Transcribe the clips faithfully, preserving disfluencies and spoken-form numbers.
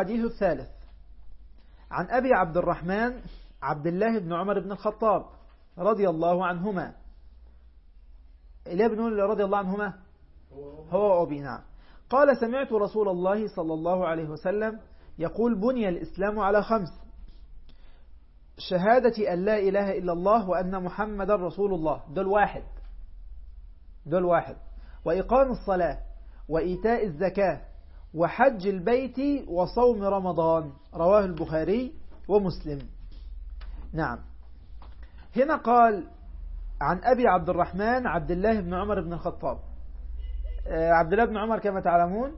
الحديث الثالث عن أبي عبد الرحمن عبد الله بن عمر بن الخطاب رضي الله عنهما. إليه بنقول رضي الله عنهما هو وأبي. نعم. قال سمعت رسول الله صلى الله عليه وسلم يقول بني الإسلام على خمس: شهادة أن لا إله إلا الله وأن محمد رسول الله، دول واحد دول واحد وإقام الصلاة وإيتاء الزكاة وحج البيت وصوم رمضان، رواه البخاري ومسلم. نعم. هنا قال عن أبي عبد الرحمن عبد الله بن عمر بن الخطاب. عبد الله بن عمر كما تعلمون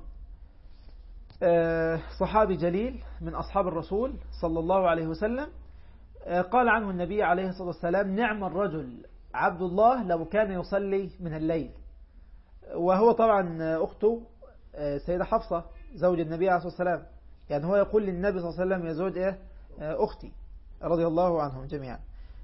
صحابي جليل من أصحاب الرسول صلى الله عليه وسلم. قال عنه النبي عليه الصلاة والسلام: نعم الرجل عبد الله لو كان يصلي من الليل. وهو طبعا أخته سيدة حفصة زوج النبي عليه الصلاة والسلام، يعني هو يقول للنبي صلى الله عليه وسلم: يا زوج إيه أختي، رضي الله عنهم جميعا.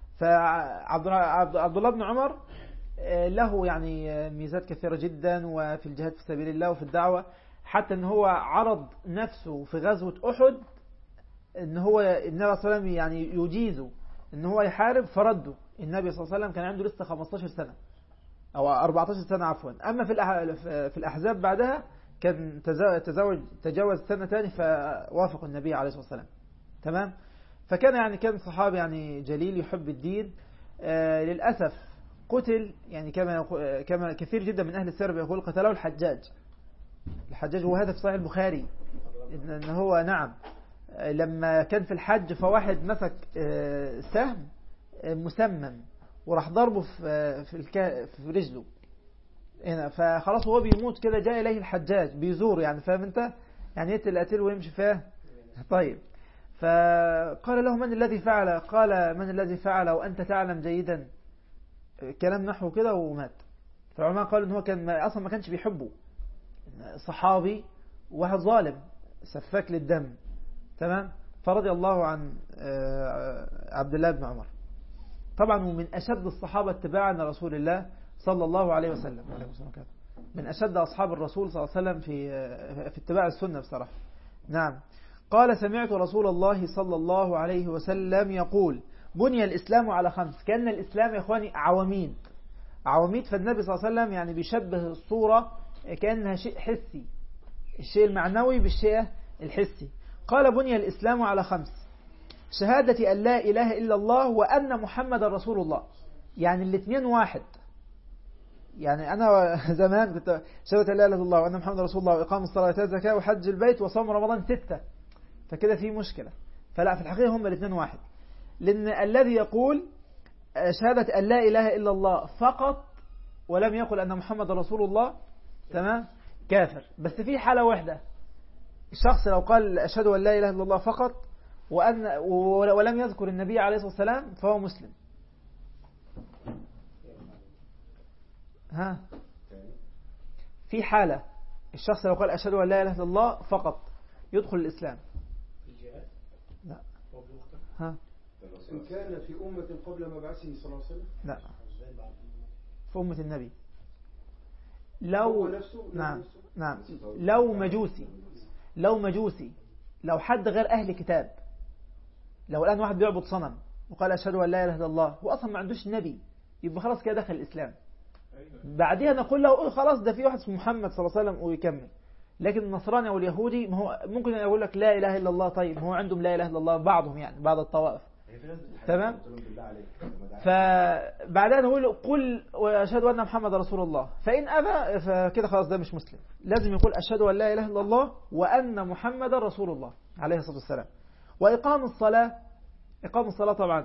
فعبد الله بن عمر له يعني ميزات كثيرة جدا، وفي الجهاد في سبيل الله وفي الدعوة، حتى أن هو عرض نفسه في غزوة أحد أن هو النبي صلى الله عليه وسلم يعني يجيزه أن هو يحارب، فرده النبي صلى الله عليه وسلم. كان عنده لسه خمستاشر سنة أو أربعتاشر سنة عفوا. أما في في الأحزاب بعدها كان تزوج تجاوز سنة تاني فوافق النبي عليه الصلاة والسلام. تمام. فكان يعني كان صحابي يعني جليل يحب الدين. آه للأسف قتل، يعني كما كما كثير جدا من أهل السير يقول قتله الحجاج الحجاج وهذا في صحيح البخاري إن هو نعم لما كان في الحج فواحد مسك سهم مسمم وراح ضربه في في في رجله هنا، فخلاص هو بيموت كده، جاء إليه الحجاج بيزور، يعني فاهم انت، يعني يقتل القتيل ويمشي فيه. طيب، فقال له: من الذي فعل؟ قال: من الذي فعل وأنت تعلم جيدا، كلام نحو كده، ومات. فالعلماء قالوا ان هو كان اصلا ما كانش بيحبه، صحابي واحد ظالم سفاك للدم. تمام. فرضي الله عن عبد الله بن عمر طبعا، ومن أشد الصحابة اتباعا لرسول الله صلى الله عليه وسلم، من أشد أصحاب الرسول صلى الله عليه وسلم في في اتباع السنة بصراحة. نعم. قال: سمعت رسول الله صلى الله عليه وسلم يقول بني الإسلام على خمس. كأن الإسلام يا إخواني عواميد عواميد فالنبي صلى الله عليه وسلم يعني بيشبه الصورة كأنها شيء حسي، الشيء المعنوي بالشيء الحسي. قال: بني الإسلام على خمس: شهادة أن لا إله إلا الله وأن محمد رسول الله. يعني الاثنين واحد. يعني أنا زمان كنت شهادة أن لا إله إلا الله وأن محمد رسول الله وإقام الصلاة وإيتاء الزكاة وحج البيت وصوم رمضان ستة، فكده في مشكلة. فلا، في الحقيقة هم الاثنين واحد، لأن الذي يقول شهادة أن لا إله إلا الله فقط ولم يقل أن محمد رسول الله تمام كافر. بس في حالة واحدة، الشخص لو قال أشهد أن لا إله إلا الله فقط وأن ولم يذكر النبي عليه الصلاة والسلام فهو مسلم. ها في حالة الشخص لو قال أشهد أن لا إله إلا الله فقط يدخل الإسلام. لا. ها إن كان في أمة قبل مبعثه صلى الله عليه وسلم. لا، في أمة النبي. لو نعم نعم لو مجوسي لو مجوسي لو حد غير أهل كتاب، لو الآن واحد بيعبد صنم وقال أشهد أن لا إله إلا الله وأصلا ما عندوش نبي، يبقى خلاص كده دخل الإسلام. بعدها نقول له خلاص ده في واحد اسمه محمد صلى الله عليه وسلم ويكمل. لكن النصراني أو اليهودي ما هو ممكن يقول لك لا إله إلا الله، طيب هو عندهم لا إله إلا الله بعضهم، يعني بعض الطوائف. تمام. فبعدها نقول قل وأشهد أن محمد رسول الله، فإن أبى فكده خلاص ده مش مسلم. لازم يقول أشهد أن لا إله إلا الله وأن محمد رسول الله عليه الصلاة والسلام. وإقام الصلاة، إقام الصلاة طبعا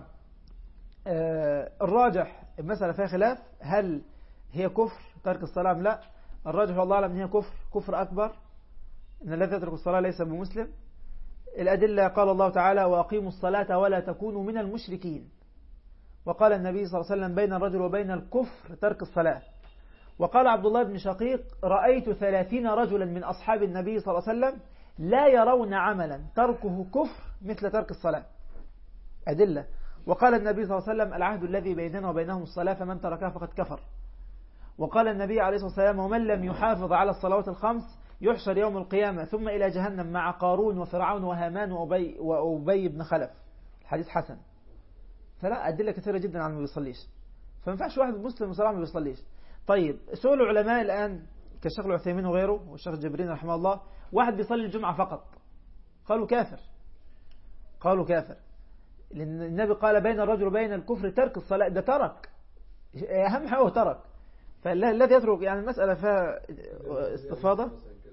الراجح المسألة فيها خلاف، هل هي كفر ترك الصلاة أم لا؟ الراجح والله أعلم أن هي كفر كفر أكبر، إن الذي يترك الصلاة ليس بمسلم. الأدلة قال الله تعالى: وأقيموا الصلاة ولا تكونوا من المشركين. وقال النبي صلى الله عليه وسلم: بين الرجل وبين الكفر ترك الصلاة. وقال عبد الله بن شقيق: رأيت ثلاثين رجلا من أصحاب النبي صلى الله عليه وسلم لا يرون عملا تركه كفر مثل ترك الصلاة. أدلة. وقال النبي صلى الله عليه وسلم: العهد الذي بيننا وبينهم الصلاة فمن تركها فقد كفر. وقال النبي عليه الصلاة والسلام: ومن لم يحافظ على الصلوات الخمس يحشر يوم القيامة ثم إلى جهنم مع قارون وفرعون وهامان وأبي, وأبي بن خلف. الحديث حسن. فلا أدلة كثيرة جدا عن ما بيصليش. فما ينفعش واحد مسلم بصراحة ما بيصليش. طيب سؤال العلماء الآن كالشيخ العثيمين وغيره والشيخ جبرين رحمه الله، واحد بيصلي الجمعة فقط قالوا كافر، قالوا كافر، لأن النبي قال بين الرجل وبين الكفر ترك الصلاة. ده ترك، أهم حاجة هو ترك. فالذي يترك يعني المسألة فيها استفاضة.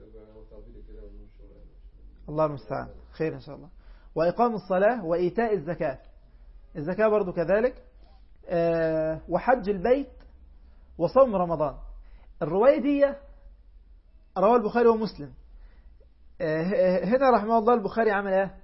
الله المستعان، خير إن شاء الله. وإقام الصلاة وإيتاء الزكاة، الزكاة برضو كذلك، أه وحج البيت وصوم رمضان. الرواية دي رواه البخاري ومسلم. أه هنا رحمه الله البخاري عمل ايه؟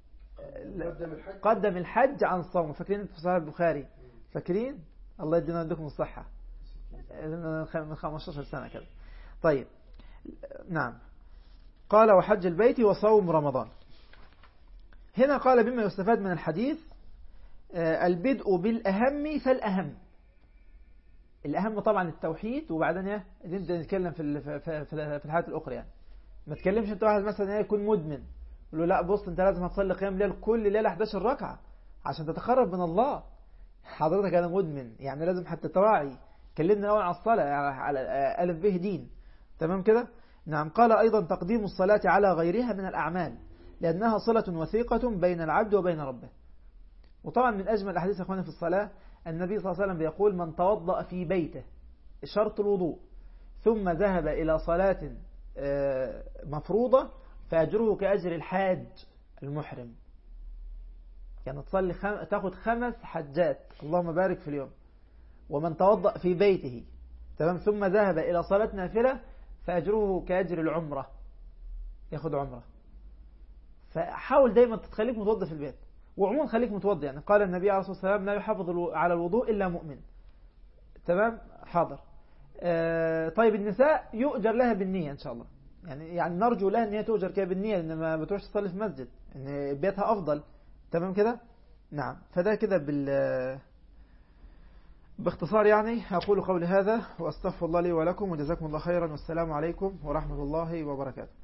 قدم الحج عن الصوم. فاكرين في صحيح البخاري؟ فاكرين؟ الله يدينا عندكم الصحة من خمستاشر سنة كده. طيب نعم، قال وحج البيت وصوم رمضان. هنا قال بما يستفاد من الحديث البدء بالأهم فالأهم. الأهم طبعا التوحيد، وبعدين نبدأ نتكلم في في الحالات الأخرى. يعني ما تكلمش انت واحد مثلا يكون مدمن يقول له لا بص انت لازم هتصلي قيام ليل كل ليلة إحدى عشرة ركعة عشان تتقرب من الله. حضرتك أنا مدمن، يعني لازم حتى تراعي. كلمنا الأول على الصلاة على ألف به دين، تمام كده؟ نعم. قال أيضا تقديم الصلاة على غيرها من الأعمال لأنها صلة وثيقة بين العبد وبين ربه. وطبعا من أجمل الأحاديث أخواني في الصلاة النبي صلى الله عليه وسلم بيقول من توضأ في بيته شرط الوضوء ثم ذهب إلى صلاة مفروضة فأجره كأجر الحاج المحرم. يعني تصلي خم... تاخد خمس حجات، اللهم بارك في اليوم. ومن توضأ في بيته تمام ثم ذهب إلى صلاة نافلة فأجره كأجر العمرة، ياخد عمرة. فحاول دايما تتخليك متوضى في البيت، وعموما خليك متوضى. يعني قال النبي عليه الصلاة والسلام لا يحافظ على الوضوء إلا مؤمن. تمام حاضر. آه طيب النساء يؤجر لها بالنية إن شاء الله، يعني يعني نرجو لها أن هي تؤجر كده بالنية، لأن ما بتروحش تصلي في مسجد، إن بيتها أفضل. تمام كده؟ نعم. فده كده بال باختصار يعني. أقول قولي هذا وأستغفر الله لي ولكم وجزاكم الله خيرا، والسلام عليكم ورحمة الله وبركاته.